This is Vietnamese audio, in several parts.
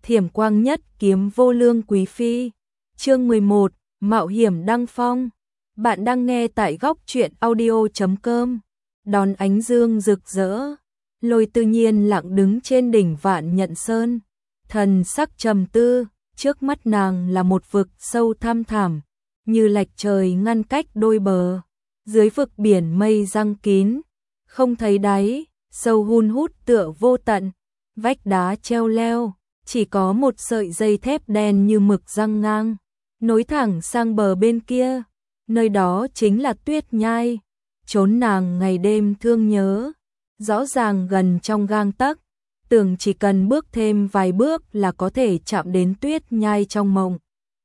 Thiểm quang nhất kiếm vô lương quý phi. Chương 11, Mạo hiểm đăng phong. Bạn đang nghe tại góc truyện audio.com. Đón ánh dương rực rỡ, Lôi Tư Nhiên lặng đứng trên đỉnh Vạn Nhận Sơn, thần sắc trầm tư, trước mắt nàng là một vực sâu thăm thẳm, như lạch trời ngăn cách đôi bờ, dưới vực biển mây giăng kín, không thấy đáy, sâu hun hút tựa vô tận, vách đá treo leo, chỉ có một sợi dây thép đen như mực giăng ngang, nối thẳng sang bờ bên kia, nơi đó chính là Tuyết Nhai, chốn nàng ngày đêm thương nhớ, rõ ràng gần trong gang tấc, tưởng chỉ cần bước thêm vài bước là có thể chạm đến Tuyết Nhai trong mộng.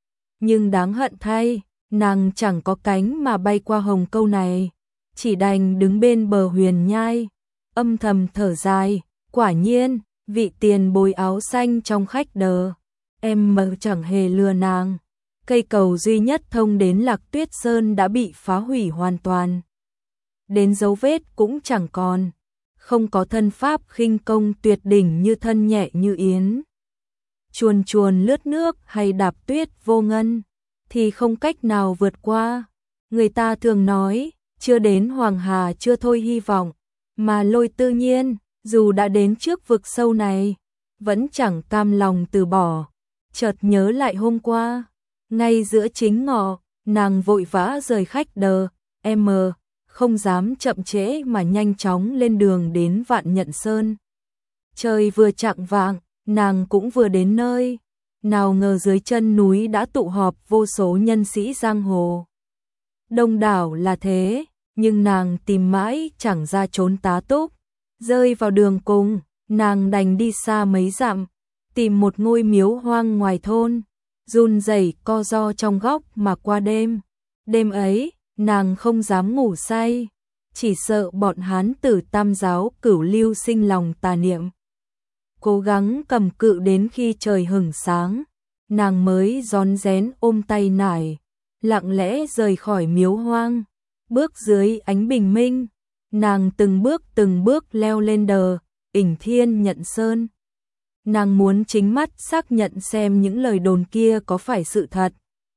Nhưng đáng hận thay, nàng chẳng có cánh mà bay qua hồng câu này, chỉ đành đứng bên bờ Huyền Nhai, âm thầm thở dài, quả nhiên, vị tiền bối áo xanh trong khách đờ, em mờ chẳng hề lừa nàng. Cây cầu duy nhất thông đến Lạc Tuyết Sơn đã bị phá hủy hoàn toàn. Đến dấu vết cũng chẳng còn, không có thân pháp khinh công tuyệt đỉnh như thân nhẹ như yến. Chuồn chuồn lướt nước hay đạp tuyết vô ngân, thì không cách nào vượt qua. Người ta thường nói, chưa đến Hoàng Hà chưa thôi hy vọng, mà Lôi Tư Nhiên, dù đã đến trước vực sâu này, vẫn chẳng cam lòng từ bỏ. Chợt nhớ lại hôm qua, ngay giữa chính ngọ, nàng vội vã rời khách đờ, em không dám chậm trễ mà nhanh chóng lên đường đến Vạn Nhận Sơn. Trời vừa chạng vạng, nàng cũng vừa đến nơi, nào ngờ dưới chân núi đã tụ họp vô số nhân sĩ giang hồ. Đông đảo là thế, nhưng nàng tìm mãi chẳng ra trốn tá túc, rơi vào đường cùng, nàng đành đi xa mấy dặm, tìm một ngôi miếu hoang ngoài thôn, run rẩy co ro trong góc mà qua đêm. Đêm ấy, nàng không dám ngủ say, chỉ sợ bọn hán tử Tam giáo Cửu Lưu sinh lòng tà niệm. Cố gắng cầm cự đến khi trời hửng sáng, nàng mới rón rén ôm tay nải, lặng lẽ rời khỏi miếu hoang, bước dưới ánh bình minh, nàng từng bước leo lên đờ, Ỉnh Thiên Nhận Sơn. Nàng muốn chính mắt xác nhận xem những lời đồn kia có phải sự thật.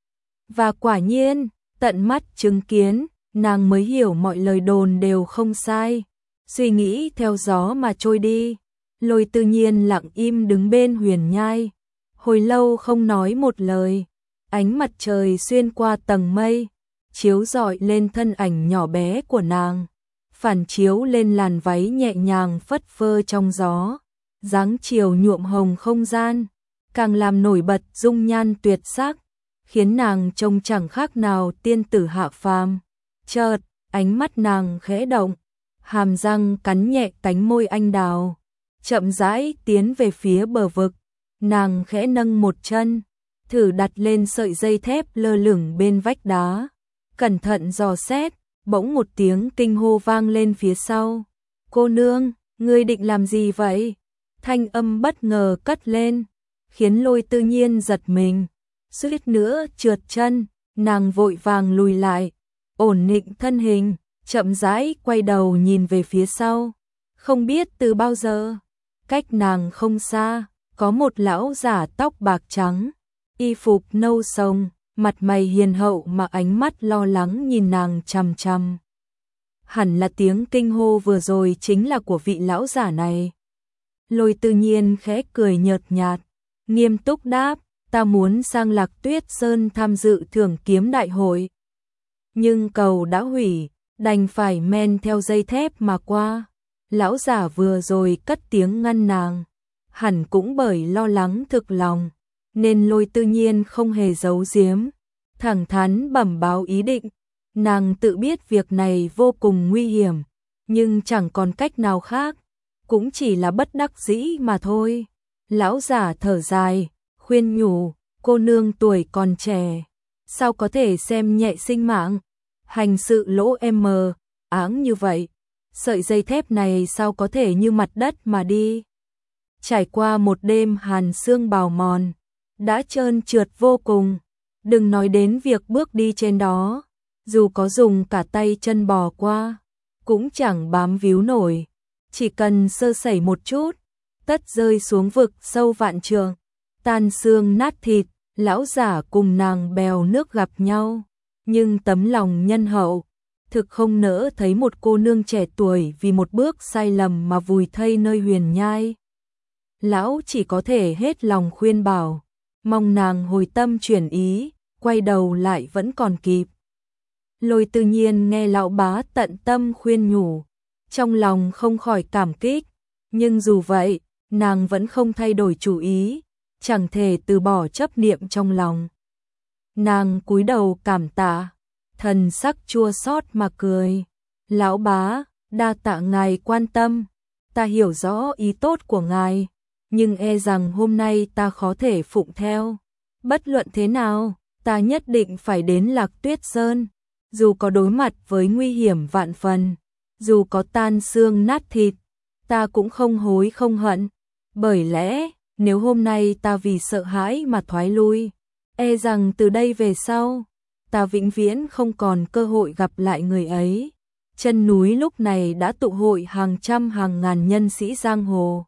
Và quả nhiên, tận mắt chứng kiến, nàng mới hiểu mọi lời đồn đều không sai. Suy nghĩ theo gió mà trôi đi, Lôi Tư Nhiên lặng im đứng bên Huyền Nhai, hồi lâu không nói một lời. Ánh mặt trời xuyên qua tầng mây, chiếu rọi lên thân ảnh nhỏ bé của nàng, phản chiếu lên làn váy nhẹ nhàng phất phơ trong gió, dáng chiều nhuộm hồng không gian, càng làm nổi bật dung nhan tuyệt sắc, khiến nàng trông chẳng khác nào tiên tử hạ phàm. Chợt, ánh mắt nàng khẽ động, hàm răng cắn nhẹ cánh môi anh đào, chậm rãi tiến về phía bờ vực, nàng khẽ nâng một chân, thử đặt lên sợi dây thép lơ lửng bên vách đá, cẩn thận dò xét, bỗng một tiếng kinh hô vang lên phía sau. Cô nương, ngươi định làm gì vậy? Thanh âm bất ngờ cất lên, khiến Lôi Tư Nhiên giật mình, suýt nữa trượt chân, nàng vội vàng lùi lại, ổn định thân hình, chậm rãi quay đầu nhìn về phía sau. Không biết từ bao giờ, cách nàng không xa, có một lão giả tóc bạc trắng, y phục nâu sông, mặt mày hiền hậu mà ánh mắt lo lắng nhìn nàng chằm chằm. Hẳn là tiếng kinh hô vừa rồi chính là của vị lão giả này. Lôi Tư Nhiên khẽ cười nhợt nhạt, nghiêm túc đáp, ta muốn sang Lạc Tuyết Sơn tham dự thưởng kiếm đại hội. Nhưng cầu đã hủy, đành phải men theo dây thép mà qua. Lão giả vừa rồi cất tiếng ngăn nàng, hẳn cũng bởi lo lắng thực lòng, nên Lôi Tư Nhiên không hề giấu giếm, thẳng thắn bẩm báo ý định. Nàng tự biết việc này vô cùng nguy hiểm, nhưng chẳng còn cách nào khác, cũng chỉ là bất đắc dĩ mà thôi. Lão giả thở dài, khuyên nhủ, cô nương tuổi còn trẻ, sao có thể xem nhẹ sinh mạng, hành sự lỗ áng như vậy, sợi dây thép này sao có thể như mặt đất mà đi. Trải qua một đêm hàn sương bào mòn, đã trơn trượt vô cùng, đừng nói đến việc bước đi trên đó, dù có dùng cả tay chân bò qua, cũng chẳng bám víu nổi, chỉ cần sơ sẩy một chút, tất rơi xuống vực sâu vạn trượng. tan xương nát thịt, lão giả cùng nàng bèo nước gặp nhau, nhưng tấm lòng nhân hậu, thực không nỡ thấy một cô nương trẻ tuổi vì một bước sai lầm mà vùi thây nơi huyền nhai. Lão chỉ có thể hết lòng khuyên bảo, mong nàng hồi tâm chuyển ý, quay đầu lại vẫn còn kịp. Lôi Tư Nhiên nghe lão bá tận tâm khuyên nhủ, trong lòng không khỏi cảm kích, nhưng dù vậy, nàng vẫn không thay đổi chủ ý, chẳng thể từ bỏ chấp niệm trong lòng. Nàng cúi đầu cảm tạ, thần sắc chua xót mà cười. Lão bá, đa tạ ngài quan tâm, ta hiểu rõ ý tốt của ngài, nhưng e rằng hôm nay ta khó thể phụng theo. Bất luận thế nào, ta nhất định phải đến Lạc Tuyết Sơn, dù có đối mặt với nguy hiểm vạn phần, dù có tan xương nát thịt, ta cũng không hối không hận. Bởi lẽ, nếu hôm nay ta vì sợ hãi mà thoái lui, e rằng từ đây về sau, ta vĩnh viễn không còn cơ hội gặp lại người ấy. Chân núi lúc này đã tụ hội hàng trăm hàng ngàn nhân sĩ giang hồ.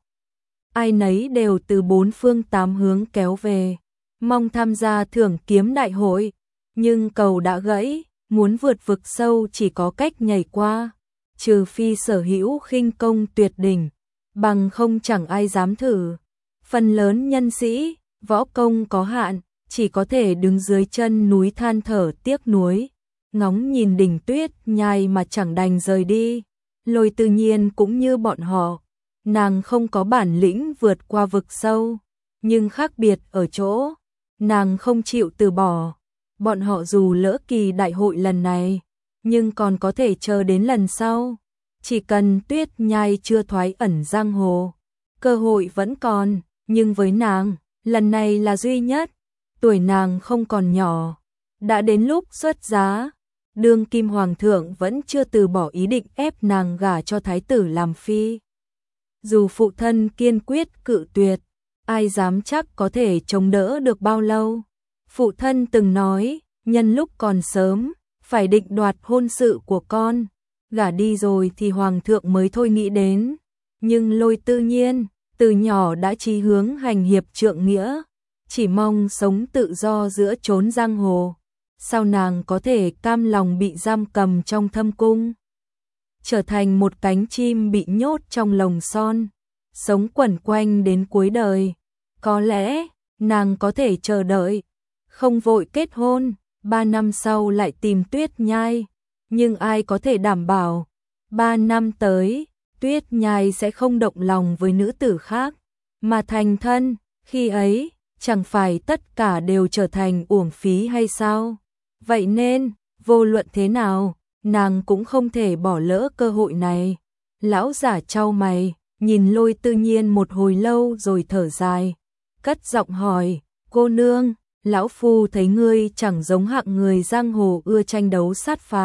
Ai nấy đều từ bốn phương tám hướng kéo về, mong tham gia thưởng kiếm đại hội, nhưng cầu đã gãy, muốn vượt vực sâu chỉ có cách nhảy qua, trừ phi sở hữu khinh công tuyệt đỉnh, bằng không chẳng ai dám thử. Phần lớn nhân sĩ, võ công có hạn, chỉ có thể đứng dưới chân núi than thở tiếc nuối, ngóng nhìn đỉnh tuyết nhai mà chẳng đành rời đi. Lôi Tư Nhiên cũng như bọn họ, nàng không có bản lĩnh vượt qua vực sâu, nhưng khác biệt ở chỗ, nàng không chịu từ bỏ. Bọn họ dù lỡ kỳ đại hội lần này, nhưng còn có thể chờ đến lần sau. Chỉ cần tuyết nhai chưa thoái ẩn giang hồ, cơ hội vẫn còn, nhưng với nàng, lần này là duy nhất. Tuổi nàng không còn nhỏ, đã đến lúc xuất giá. Đương kim hoàng thượng vẫn chưa từ bỏ ý định ép nàng gả cho thái tử làm phi. Dù phụ thân kiên quyết cự tuyệt, ai dám chắc có thể chống đỡ được bao lâu. Phụ thân từng nói, nhân lúc còn sớm, phải định đoạt hôn sự của con, gả đi rồi thì hoàng thượng mới thôi nghĩ đến. Nhưng Lôi Tư Nhiên, từ nhỏ đã chí hướng hành hiệp trượng nghĩa, chỉ mong sống tự do giữa chốn giang hồ. Sao nàng có thể cam lòng bị giam cầm trong thâm cung, trở thành một cánh chim bị nhốt trong lồng son, sống quẩn quanh đến cuối đời. Có lẽ, nàng có thể chờ đợi, không vội kết hôn, 3 năm sau lại tìm Tuyết Nhai, nhưng ai có thể đảm bảo, 3 năm tới, Tuyết Nhai sẽ không động lòng với nữ tử khác, mà thành thân, khi ấy, chẳng phải tất cả đều trở thành uổng phí hay sao? Vậy nên, vô luận thế nào, nàng cũng không thể bỏ lỡ cơ hội này. Lão giả chau mày, nhìn Lôi Tư Nhiên một hồi lâu rồi thở dài, cất giọng hỏi, cô nương, lão phu thấy ngươi chẳng giống hạng người giang hồ ưa tranh đấu sát phạt.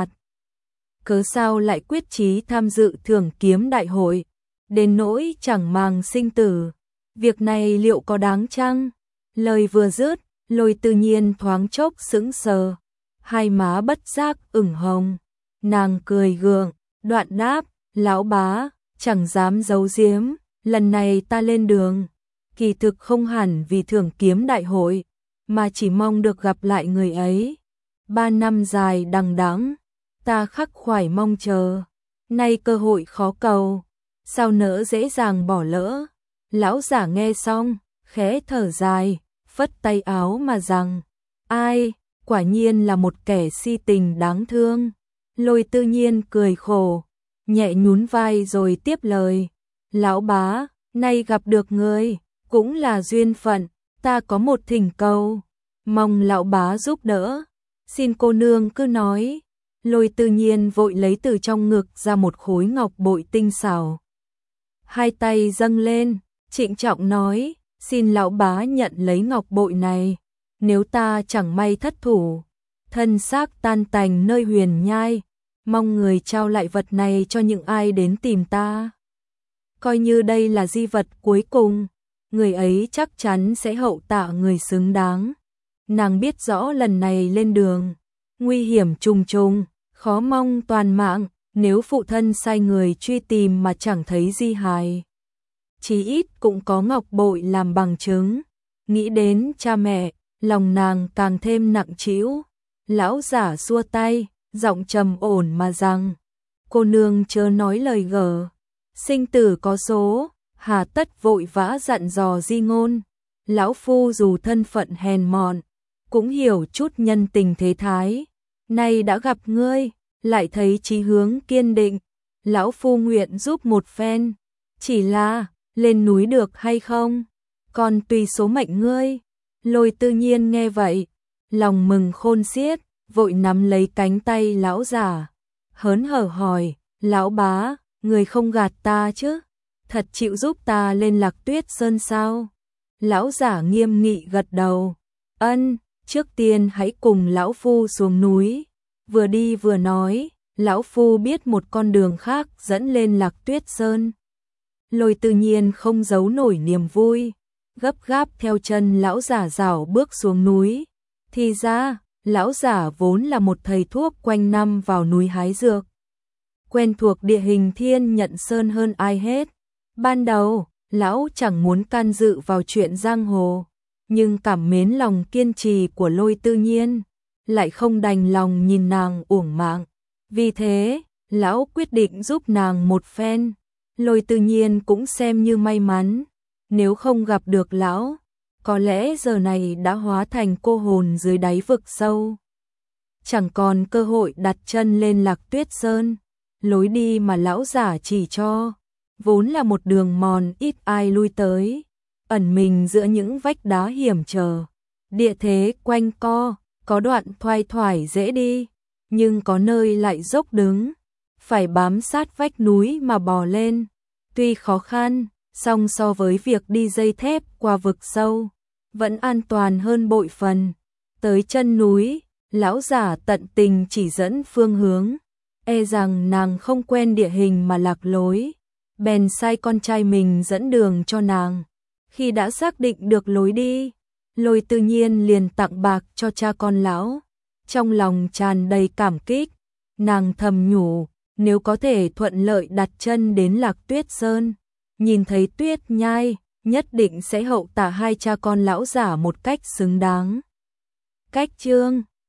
Cớ sao lại quyết chí tham dự thưởng kiếm đại hội, đến nỗi chẳng màng sinh tử, việc này liệu có đáng chăng? Lời vừa dứt, Lôi Tư Nhiên thoáng chốc sững sờ, hai má bất giác ửng hồng. Nàng cười gượng, đoạn đáp, lão bá, chẳng dám giấu giếm, lần này ta lên đường, kỳ thực không hẳn vì thưởng kiếm đại hội, mà chỉ mong được gặp lại người ấy. 3 năm dài đằng đẵng, ta khắc khoải mong chờ, nay cơ hội khó cầu, sao nỡ dễ dàng bỏ lỡ. Lão giả nghe xong, khẽ thở dài, phất tay áo mà rằng, ai, quả nhiên là một kẻ si tình đáng thương. Lôi Tư Nhiên cười khổ, nhẹ nhún vai rồi tiếp lời, lão bá, nay gặp được người, cũng là duyên phận, ta có một thỉnh cầu, mong lão bá giúp đỡ, xin cô nương cứ nói. Lôi Tư Nhiên vội lấy từ trong ngực ra một khối ngọc bội tinh xảo, hai tay dâng lên, trịnh trọng nói, xin lão bá nhận lấy ngọc bội này, nếu ta chẳng may thất thủ, thân xác tan tành nơi huyền nhai, mong người trao lại vật này cho những ai đến tìm ta. Coi như đây là di vật cuối cùng, người ấy chắc chắn sẽ hậu tạ người xứng đáng. Nàng biết rõ lần này lên đường, nguy hiểm trùng trùng, khó mong toàn mạng, nếu phụ thân sai người truy tìm mà chẳng thấy di hài, chí ít cũng có ngọc bội làm bằng chứng. Nghĩ đến cha mẹ, lòng nàng càng thêm nặng trĩu. Lão giả xua tay, giọng trầm ổn mà rằng: cô nương chớ nói lời gở, sinh tử có số, hà tất vội vã dặn dò di ngôn. Lão phu dù thân phận hèn mọn, cũng hiểu chút nhân tình thế thái. Nay đã gặp ngươi, lại thấy chí hướng kiên định, lão phu nguyện giúp một phen. Chỉ là, lên núi được hay không, còn tùy số mệnh ngươi. Lôi Tư Nhiên nghe vậy, lòng mừng khôn xiết, vội nắm lấy cánh tay lão giả, hớn hở hỏi: lão bá, người không gạt ta chứ, thật chịu giúp ta lên Lạc Tuyết Sơn sao? Lão giả nghiêm nghị gật đầu: ân, trước tiên hãy cùng lão phu xuống núi. Vừa đi vừa nói, lão phu biết một con đường khác dẫn lên Lạc Tuyết Sơn. Lôi Tư Nhiên không giấu nổi niềm vui, gấp gáp theo chân lão giả rảo bước xuống núi. Thì ra, lão giả vốn là một thầy thuốc quanh năm vào núi hái dược, quen thuộc địa hình Thiên Nhận Sơn hơn ai hết. Ban đầu, lão chẳng muốn can dự vào chuyện giang hồ, nhưng cảm mến lòng kiên trì của Lôi Tư Nhiên, lại không đành lòng nhìn nàng uổng mạng. Vì thế, lão quyết định giúp nàng một phen. Lôi Tư Nhiên cũng xem như may mắn, nếu không gặp được lão, có lẽ giờ này đã hóa thành cô hồn dưới đáy vực sâu, chẳng còn cơ hội đặt chân lên Lạc Tuyết Sơn. Lối đi mà lão giả chỉ cho, vốn là một đường mòn ít ai lui tới, ẩn mình giữa những vách đá hiểm trở, địa thế quanh co, có đoạn thoai thoải dễ đi, nhưng có nơi lại dốc đứng, phải bám sát vách núi mà bò lên. Tuy khó khăn, song so với việc đi dây thép qua vực sâu, vẫn an toàn hơn bội phần. Tới chân núi, lão giả tận tình chỉ dẫn phương hướng, e rằng nàng không quen địa hình mà lạc lối, bèn sai con trai mình dẫn đường cho nàng. Khi đã xác định được lối đi, Lôi Tư Nhiên liền tặng bạc cho cha con lão, trong lòng tràn đầy cảm kích. Nàng thầm nhủ, nếu có thể thuận lợi đặt chân đến Lạc Tuyết Sơn, nhìn thấy Tuyết Nhai, nhất định sẽ hậu tạ hai cha con lão giả một cách xứng đáng. Cách chương